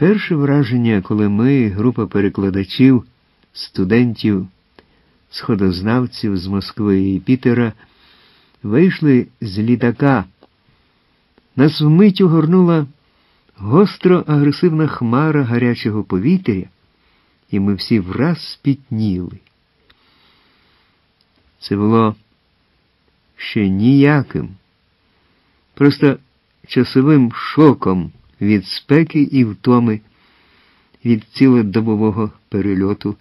Перше враження, коли ми, група перекладачів, студентів, сходознавців з Москви і Пітера, вийшли з літака, нас вмить огорнула гостро-агресивна хмара гарячого повітря, і ми всі враз спітніли. Це було ще ніяким, просто часовим шоком від спеки і втоми, від цілодобового перельоту.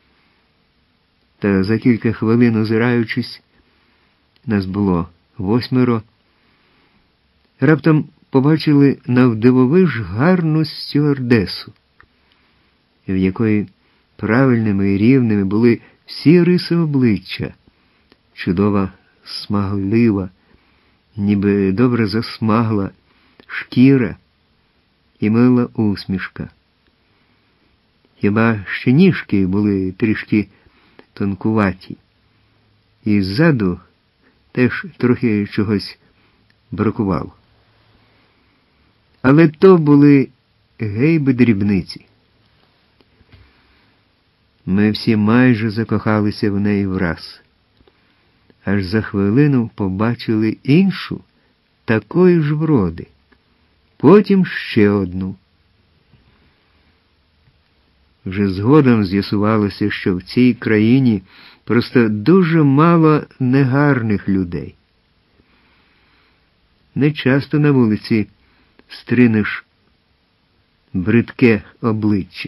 Та за кілька хвилин, озираючись, нас було 8, раптом побачили навдивовиж гарну стюардесу, в якої правильними і рівними були всі риси обличчя, чудова, смаглива, ніби добре засмагла шкіра і мила усмішка. Хіба ще ніжки були трішки тонкуваті, і ззаду теж трохи чогось бракувало. Але то були гейби дрібниці. Ми всі майже закохалися в неї враз. Аж за хвилину побачили іншу, такої ж вроди. Потім ще одну. Вже згодом з'ясувалося, що в цій країні просто дуже мало негарних людей. Не часто на вулиці стринеш бридке обличчя.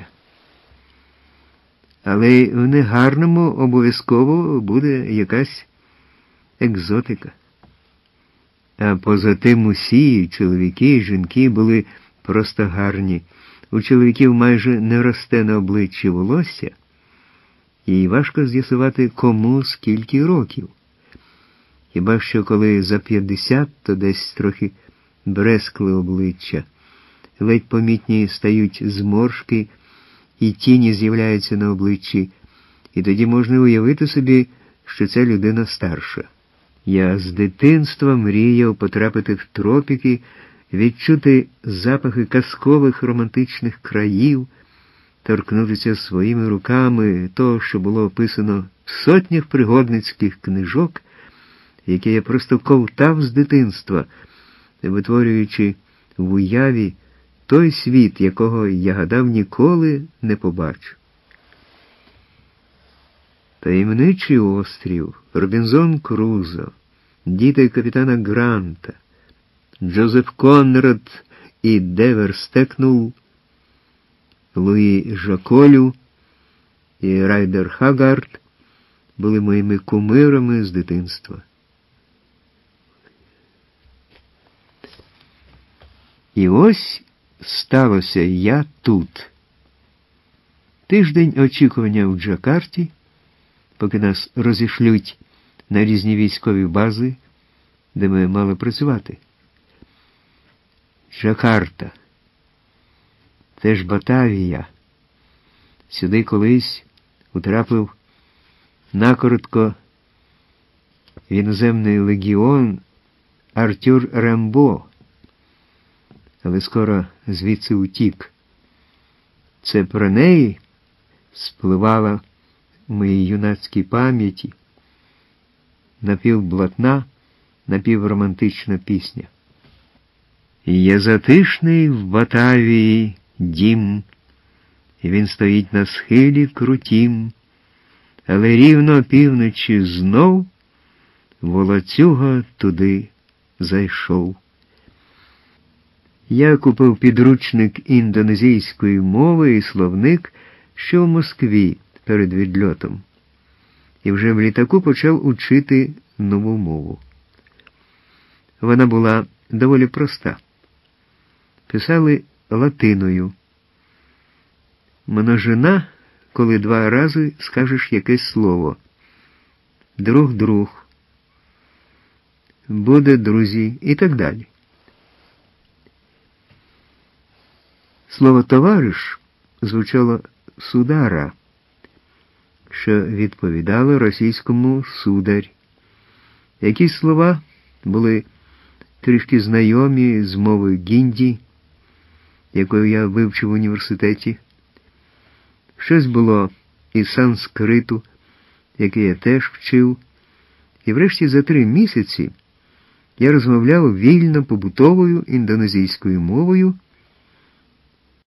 Але в негарному обов'язково буде якась екзотика. А поза тим усі, чоловіки і жінки, були просто гарні. У чоловіків майже не росте на обличчі волосся, і важко з'ясувати, кому скільки років. Хіба що коли за 50, то десь трохи брескли обличчя, ледь помітні стають зморшки, і тіні з'являються на обличчі, і тоді можна уявити собі, що ця людина старша. Я з дитинства мріяв потрапити в тропіки, відчути запахи казкових романтичних країв, торкнутися своїми руками того, що було описано в сотнях пригодницьких книжок, які я просто ковтав з дитинства, витворюючи в уяві той світ, якого я гадав ніколи не побачу. Таємничий острів, Робінзон Крузо, діти капітана Гранта, Джозеф Конрад і Девер Стекнул, Луї Жаколю і Райдер Хагард були моїми кумирами з дитинства. І ось сталося я тут. Тиждень очікування в Джакарті, поки нас розішлють на різні військові бази, де ми мали працювати. Джакарта. Це ж Батавія. Сюди колись утрапив накоротко в іноземний легіон Артюр Рембо, але скоро звідси утік. Це про неї спливала в моїй юнацькій пам'яті напівблатна, напівромантична пісня. Є затишний в Батавії дім, і він стоїть на схилі крутім, але рівно опівночі знов волоцюга туди зайшов. Я купив підручник індонезійської мови і словник, що в Москві перед відльотом, і вже в літаку почав учити нову мову. Вона була доволі проста. Писали латиною. Множина, коли 2 рази скажеш якесь слово. Друг-друг, буде друзі і так далі. Слово «товариш» звучало «судара», що відповідало російському «сударь». Якісь слова були трішки знайомі з мови гінді, яку я вивчив в університеті. Щось було із санскриту, який я теж вчив. І врешті за 3 місяці я розмовляв вільно побутовою індонезійською мовою,